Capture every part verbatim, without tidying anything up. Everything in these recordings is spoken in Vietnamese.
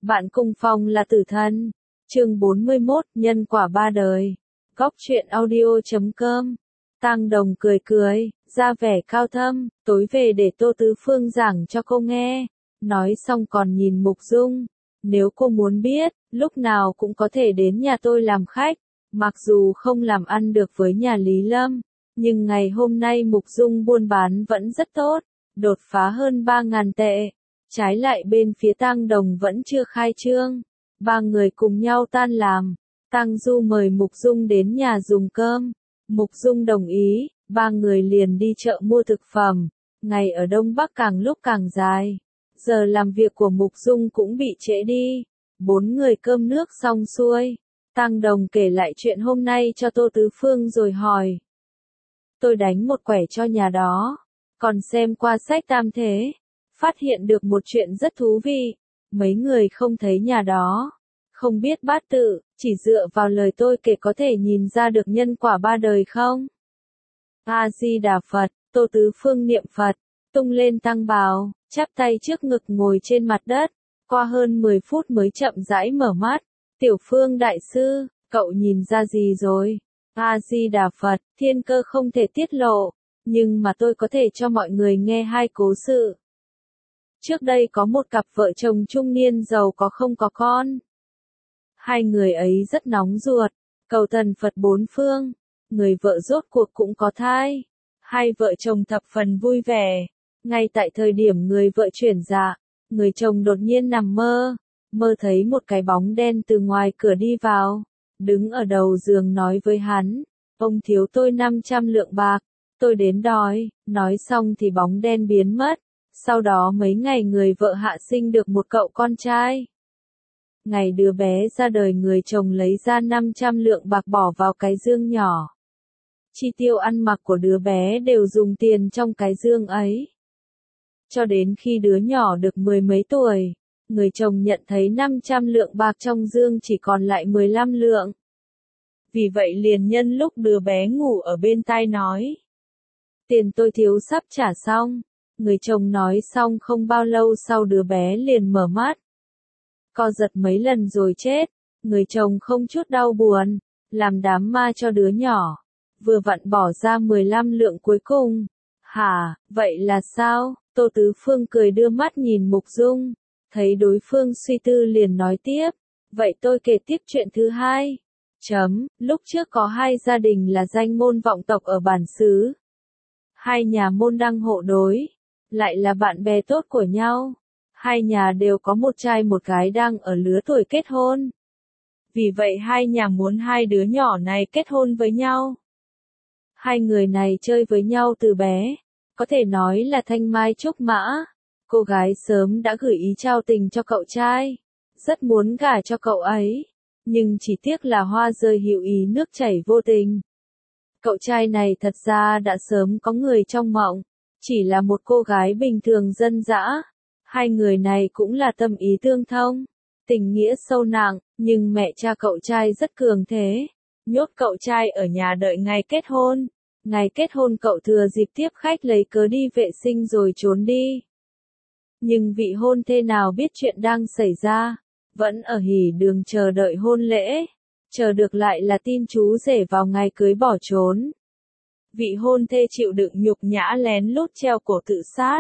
Bạn cùng phòng là tử thần. Chương bốn mươi mốt, nhân quả ba đời. Góc truyện audio chấm com. Tang Đồng cười cười, ra vẻ cao thâm, tối về để Tô Tứ Phương giảng cho cô nghe. Nói xong còn nhìn Mục Dung. Nếu cô muốn biết, lúc nào cũng có thể đến nhà tôi làm khách. Mặc dù không làm ăn được với nhà Lý Lâm, nhưng ngày hôm nay Mục Dung buôn bán vẫn rất tốt, đột phá hơn ba ngàn tệ. Trái lại bên phía Tang Đồng vẫn chưa khai trương. Ba người cùng nhau tan làm. Tang Du mời Mục Dung đến nhà dùng cơm. Mục Dung đồng ý, ba người liền đi chợ mua thực phẩm. Ngày ở Đông Bắc càng lúc càng dài. Giờ làm việc của Mục Dung cũng bị trễ đi. Bốn người cơm nước xong xuôi. Tang Đồng kể lại chuyện hôm nay cho Tô Tứ Phương rồi hỏi. Tôi đánh một quẻ cho nhà đó. Còn xem qua sách tam thế. Phát hiện được một chuyện rất thú vị. Mấy người không thấy nhà đó. Không biết bát tự, chỉ dựa vào lời tôi kể có thể nhìn ra được nhân quả ba đời không? A-di-đà Phật, Tô Tứ Phương niệm Phật, tung lên tăng bào, chắp tay trước ngực ngồi trên mặt đất. Qua hơn mười phút mới chậm rãi mở mắt. Tiểu Phương đại sư, cậu nhìn ra gì rồi? A-di-đà Phật, thiên cơ không thể tiết lộ. Nhưng mà tôi có thể cho mọi người nghe hai cố sự. Trước đây có một cặp vợ chồng trung niên giàu có không có con. Hai người ấy rất nóng ruột, cầu thần Phật bốn phương. Người vợ rốt cuộc cũng có thai. Hai vợ chồng thập phần vui vẻ. Ngay tại thời điểm người vợ chuyển dạ, người chồng đột nhiên nằm mơ. Mơ thấy một cái bóng đen từ ngoài cửa đi vào. Đứng ở đầu giường nói với hắn. Ông thiếu tôi năm trăm lượng bạc. Tôi đến đòi. Nói xong thì bóng đen biến mất. Sau đó mấy ngày người vợ hạ sinh được một cậu con trai. Ngày đứa bé ra đời người chồng lấy ra năm trăm lượng bạc bỏ vào cái dương nhỏ. Chi tiêu ăn mặc của đứa bé đều dùng tiền trong cái dương ấy. Cho đến khi đứa nhỏ được mười mấy tuổi, người chồng nhận thấy năm trăm lượng bạc trong dương chỉ còn lại mười lăm lượng. Vì vậy liền nhân lúc đứa bé ngủ ở bên tai nói. Tiền tôi thiếu sắp trả xong. Người chồng nói xong không bao lâu sau đứa bé liền mở mắt. Co giật mấy lần rồi chết. Người chồng không chút đau buồn. Làm đám ma cho đứa nhỏ. Vừa vặn bỏ ra mười lăm lượng cuối cùng. Hả, vậy là sao? Tô Tứ Phương cười đưa mắt nhìn Mục Dung. Thấy đối phương suy tư liền nói tiếp. Vậy tôi kể tiếp chuyện thứ hai. Chấm, lúc trước có hai gia đình là danh môn vọng tộc ở bản xứ. Hai nhà môn đăng hộ đối. Lại là bạn bè tốt của nhau. Hai nhà đều có một trai một gái đang ở lứa tuổi kết hôn. Vì vậy hai nhà muốn hai đứa nhỏ này kết hôn với nhau. Hai người này chơi với nhau từ bé. Có thể nói là thanh mai trúc mã. Cô gái sớm đã gửi ý trao tình cho cậu trai. Rất muốn gả cho cậu ấy. Nhưng chỉ tiếc là hoa rơi hữu ý nước chảy vô tình. Cậu trai này thật ra đã sớm có người trong mộng. Chỉ là một cô gái bình thường dân dã. Hai người này cũng là tâm ý tương thông. Tình nghĩa sâu nặng, nhưng mẹ cha cậu trai rất cường thế. Nhốt cậu trai ở nhà đợi ngày kết hôn. Ngày kết hôn cậu thừa dịp tiếp khách lấy cớ đi vệ sinh rồi trốn đi. Nhưng vị hôn thê nào biết chuyện đang xảy ra. Vẫn ở hỉ đường chờ đợi hôn lễ. Chờ được lại là tin chú rể vào ngày cưới bỏ trốn. Vị hôn thê chịu đựng nhục nhã lén lút treo cổ tự sát.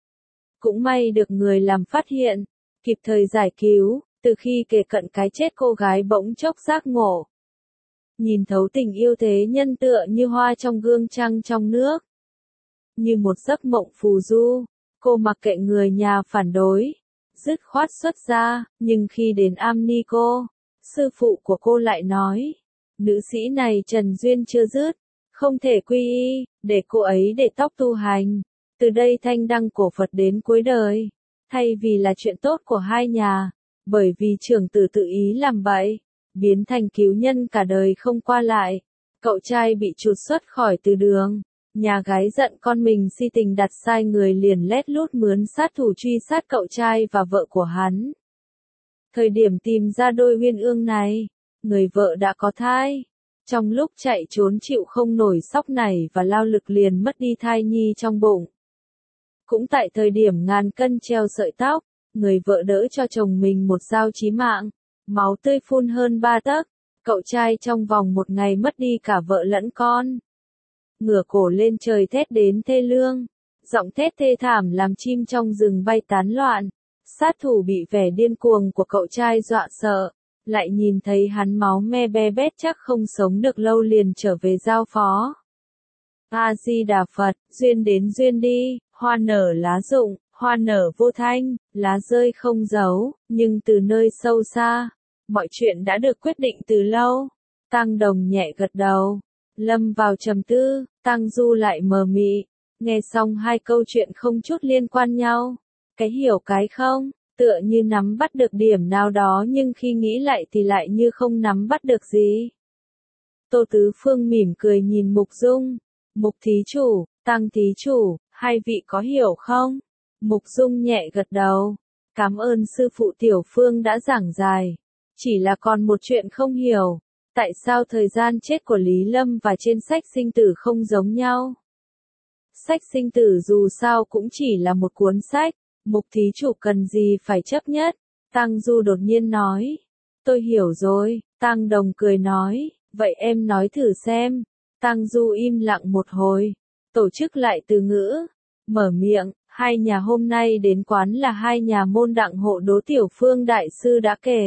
Cũng may được người làm phát hiện, kịp thời giải cứu, từ khi kề cận cái chết cô gái bỗng chốc giác ngộ. Nhìn thấu tình yêu thế nhân tựa như hoa trong gương trăng trong nước. Như một giấc mộng phù du, cô mặc kệ người nhà phản đối, dứt khoát xuất gia, nhưng khi đến am ni cô, sư phụ của cô lại nói, nữ sĩ này trần duyên chưa dứt. Không thể quy y, để cô ấy để tóc tu hành. Từ đây thanh đăng cổ Phật đến cuối đời. Thay vì là chuyện tốt của hai nhà. Bởi vì trưởng tử tự ý làm bậy. Biến thành cứu nhân cả đời không qua lại. Cậu trai bị trục xuất khỏi từ đường. Nhà gái giận con mình si tình đặt sai người liền lét lút mướn sát thủ truy sát cậu trai và vợ của hắn. Thời điểm tìm ra đôi uyên ương này. Người vợ đã có thai. Trong lúc chạy trốn chịu không nổi sóc nảy và lao lực liền mất đi thai nhi trong bụng. Cũng tại thời điểm ngàn cân treo sợi tóc, người vợ đỡ cho chồng mình một dao chí mạng, máu tươi phun hơn ba tấc, cậu trai trong vòng một ngày mất đi cả vợ lẫn con. Ngửa cổ lên trời thét đến thê lương, giọng thét thê thảm làm chim trong rừng bay tán loạn. Sát thủ bị vẻ điên cuồng của cậu trai dọa sợ, lại nhìn thấy hắn máu me be bét chắc không sống được lâu liền trở về giao phó. A Di Đà Phật, duyên đến duyên đi, hoa nở lá rụng, hoa nở vô thanh, lá rơi không dấu, nhưng từ nơi sâu xa, mọi chuyện đã được quyết định từ lâu. Tăng Đồng nhẹ gật đầu, lâm vào trầm tư, Tăng Du lại mờ mị, nghe xong hai câu chuyện không chút liên quan nhau. Cái hiểu cái không, tựa như nắm bắt được điểm nào đó nhưng khi nghĩ lại thì lại như không nắm bắt được gì. Tô Tứ Phương mỉm cười nhìn Mục Dung. Mục thí chủ, Tăng thí chủ, hai vị có hiểu không? Mục Dung nhẹ gật đầu. Cảm ơn sư phụ Tiểu Phương đã giảng giải. Chỉ là còn một chuyện không hiểu. Tại sao thời gian chết của Lý Lâm và trên sách sinh tử không giống nhau? Sách sinh tử dù sao cũng chỉ là một cuốn sách. Mục thí chủ cần gì phải chấp nhất? Tăng Du đột nhiên nói. Tôi hiểu rồi, Tăng Đồng cười nói. Vậy em nói thử xem. Tăng Du im lặng một hồi. Tổ chức lại từ ngữ. Mở miệng, hai nhà hôm nay đến quán là hai nhà môn đặng hộ Đỗ Tiểu Phương đại sư đã kể.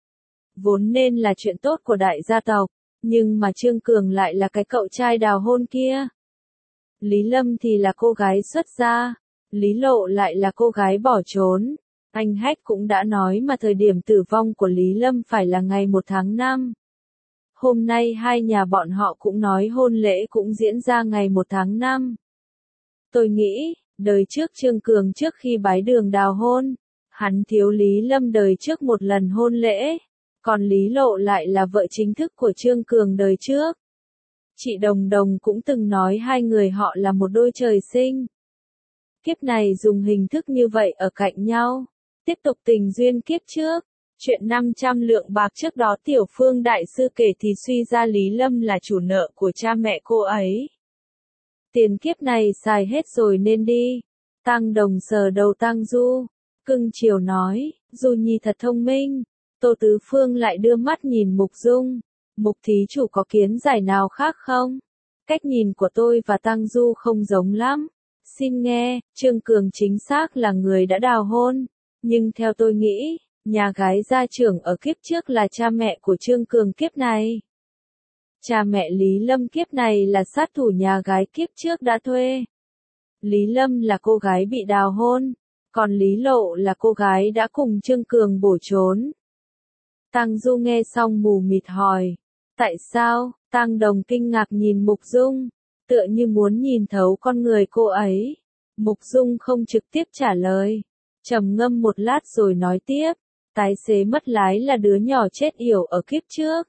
Vốn nên là chuyện tốt của đại gia tộc, nhưng mà Trương Cường lại là cái cậu trai đào hôn kia. Lý Lâm thì là cô gái xuất gia. Lý Lộ lại là cô gái bỏ trốn. Anh Hách cũng đã nói mà thời điểm tử vong của Lý Lâm phải là ngày một tháng năm. Hôm nay hai nhà bọn họ cũng nói hôn lễ cũng diễn ra ngày một tháng năm. Tôi nghĩ, đời trước Trương Cường trước khi bái đường đào hôn, hắn thiếu Lý Lâm đời trước một lần hôn lễ, còn Lý Lộ lại là vợ chính thức của Trương Cường đời trước. Chị Đồng Đồng cũng từng nói hai người họ là một đôi trời sinh. Kiếp này dùng hình thức như vậy ở cạnh nhau, tiếp tục tình duyên kiếp trước. Chuyện năm trăm lượng bạc trước đó Tiểu Phương đại sư kể thì suy ra Lý Lâm là chủ nợ của cha mẹ cô ấy. Tiền kiếp này xài hết rồi nên đi. Tăng Đồng sờ đầu Tăng Du, cưng chiều nói, Du Nhi thật thông minh. Tô Tứ Phương lại đưa mắt nhìn Mục Dung. Mục thí chủ có kiến giải nào khác không? Cách nhìn của tôi và Tăng Du không giống lắm. Xin nghe, Trương Cường chính xác là người đã đào hôn. Nhưng theo tôi nghĩ, nhà gái gia trưởng ở kiếp trước là cha mẹ của Trương Cường kiếp này. Cha mẹ Lý Lâm kiếp này là sát thủ nhà gái kiếp trước đã thuê. Lý Lâm là cô gái bị đào hôn, còn Lý Lộ là cô gái đã cùng Trương Cường bỏ trốn. Tăng Du nghe xong mù mịt hỏi, tại sao? Tăng Đồng kinh ngạc nhìn Mục Dung, tựa như muốn nhìn thấu con người cô ấy. Mục Dung không trực tiếp trả lời, trầm ngâm một lát rồi nói tiếp, tài xế mất lái là đứa nhỏ chết yểu ở kiếp trước.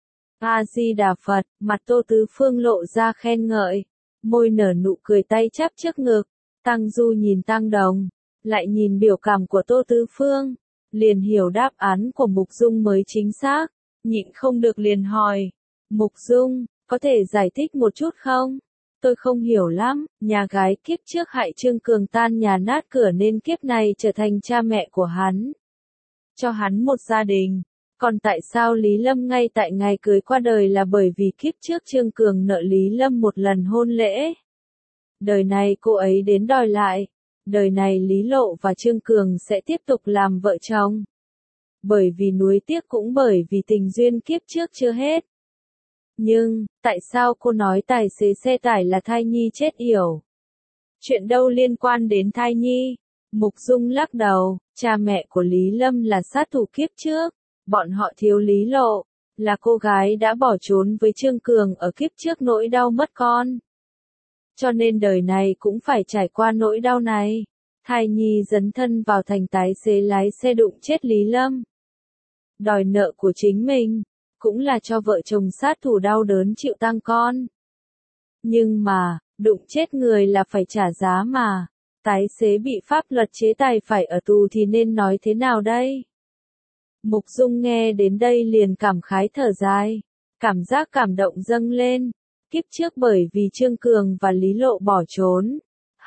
A Di Đà Phật, mặt Tô Tứ Phương lộ ra khen ngợi, môi nở nụ cười tay chắp trước ngực. Tăng Du nhìn Tăng Đồng, lại nhìn biểu cảm của Tô Tứ Phương, liền hiểu đáp án của Mục Dung mới chính xác, nhịn không được liền hỏi, Mục Dung, có thể giải thích một chút không? Tôi không hiểu lắm, nhà gái kiếp trước hại Trương Cường tan nhà nát cửa nên kiếp này trở thành cha mẹ của hắn. Cho hắn một gia đình. Còn tại sao Lý Lâm ngay tại ngày cưới qua đời là bởi vì kiếp trước Trương Cường nợ Lý Lâm một lần hôn lễ. Đời này cô ấy đến đòi lại. Đời này Lý Lộ và Trương Cường sẽ tiếp tục làm vợ chồng. Bởi vì nuối tiếc cũng bởi vì tình duyên kiếp trước chưa hết. Nhưng, tại sao cô nói tài xế xe tải là thai nhi chết yểu? Chuyện đâu liên quan đến thai nhi? Mục Dung lắc đầu, cha mẹ của Lý Lâm là sát thủ kiếp trước. Bọn họ thiếu Lý Lộ, là cô gái đã bỏ trốn với Trương Cường ở kiếp trước nỗi đau mất con. Cho nên đời này cũng phải trải qua nỗi đau này. Thai nhi dấn thân vào thành tài xế lái xe đụng chết Lý Lâm. Đòi nợ của chính mình, cũng là cho vợ chồng sát thủ đau đớn chịu tang con. Nhưng mà, đụng chết người là phải trả giá mà. Tài xế bị pháp luật chế tài phải ở tù thì nên nói thế nào đây? Mục Dung nghe đến đây liền cảm khái thở dài, cảm giác cảm động dâng lên. Kiếp trước bởi vì Trương Cường và Lý Lộ bỏ trốn,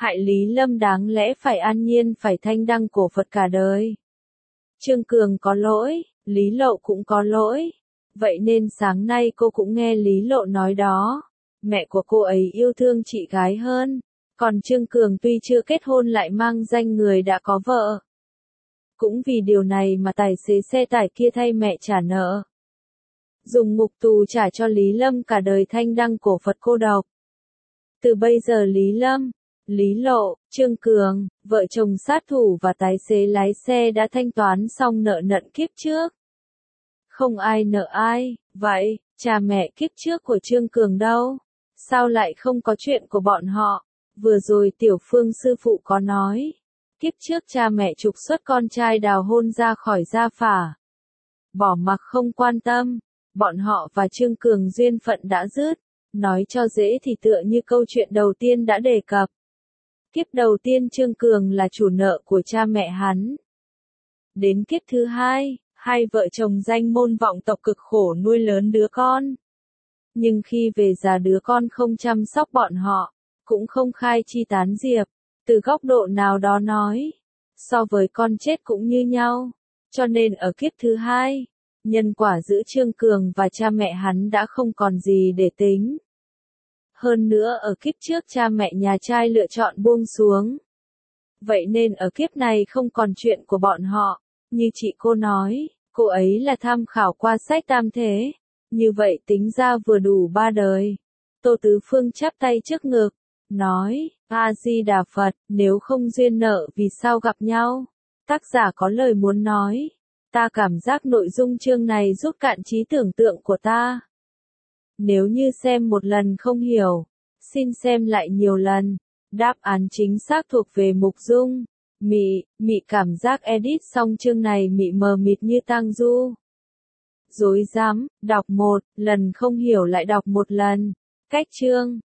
hại Lý Lâm đáng lẽ phải an nhiên phải thanh đăng cổ Phật cả đời. Trương Cường có lỗi, Lý Lộ cũng có lỗi. Vậy nên sáng nay cô cũng nghe Lý Lộ nói đó. Mẹ của cô ấy yêu thương chị gái hơn. Còn Trương Cường tuy chưa kết hôn lại mang danh người đã có vợ. Cũng vì điều này mà tài xế xe tải kia thay mẹ trả nợ. Dùng ngục tù trả cho Lý Lâm cả đời thanh đăng cổ Phật cô độc. Từ bây giờ Lý Lâm, Lý Lộ, Trương Cường, vợ chồng sát thủ và tài xế lái xe đã thanh toán xong nợ nần kiếp trước. Không ai nợ ai, vậy, cha mẹ kiếp trước của Trương Cường đâu? Sao lại không có chuyện của bọn họ? Vừa rồi Tiểu Phương sư phụ có nói. Kiếp trước cha mẹ trục xuất con trai đào hôn ra khỏi gia phả. Bỏ mặc không quan tâm, bọn họ và Trương Cường duyên phận đã dứt. Nói cho dễ thì tựa như câu chuyện đầu tiên đã đề cập. Kiếp đầu tiên Trương Cường là chủ nợ của cha mẹ hắn. Đến kiếp thứ hai, hai vợ chồng danh môn vọng tộc cực khổ nuôi lớn đứa con. Nhưng khi về già đứa con không chăm sóc bọn họ, cũng không khai chi tán diệp. Từ góc độ nào đó nói, so với con chết cũng như nhau. Cho nên ở kiếp thứ hai, nhân quả giữa Trương Cường và cha mẹ hắn đã không còn gì để tính. Hơn nữa ở kiếp trước cha mẹ nhà trai lựa chọn buông xuống. Vậy nên ở kiếp này không còn chuyện của bọn họ. Như chị cô nói, cô ấy là tham khảo qua sách tam thế. Như vậy tính ra vừa đủ ba đời. Tô Tứ Phương chắp tay trước ngực, nói, A-di-đà Phật, nếu không duyên nợ vì sao gặp nhau? Tác giả có lời muốn nói. Ta cảm giác nội dung chương này rút cạn trí tưởng tượng của ta. Nếu như xem một lần không hiểu, xin xem lại nhiều lần. Đáp án chính xác thuộc về mục dung. Mị, mị cảm giác edit xong chương này mị mờ mịt như tang du. Dối dám, đọc một lần không hiểu lại đọc một lần. Cách chương.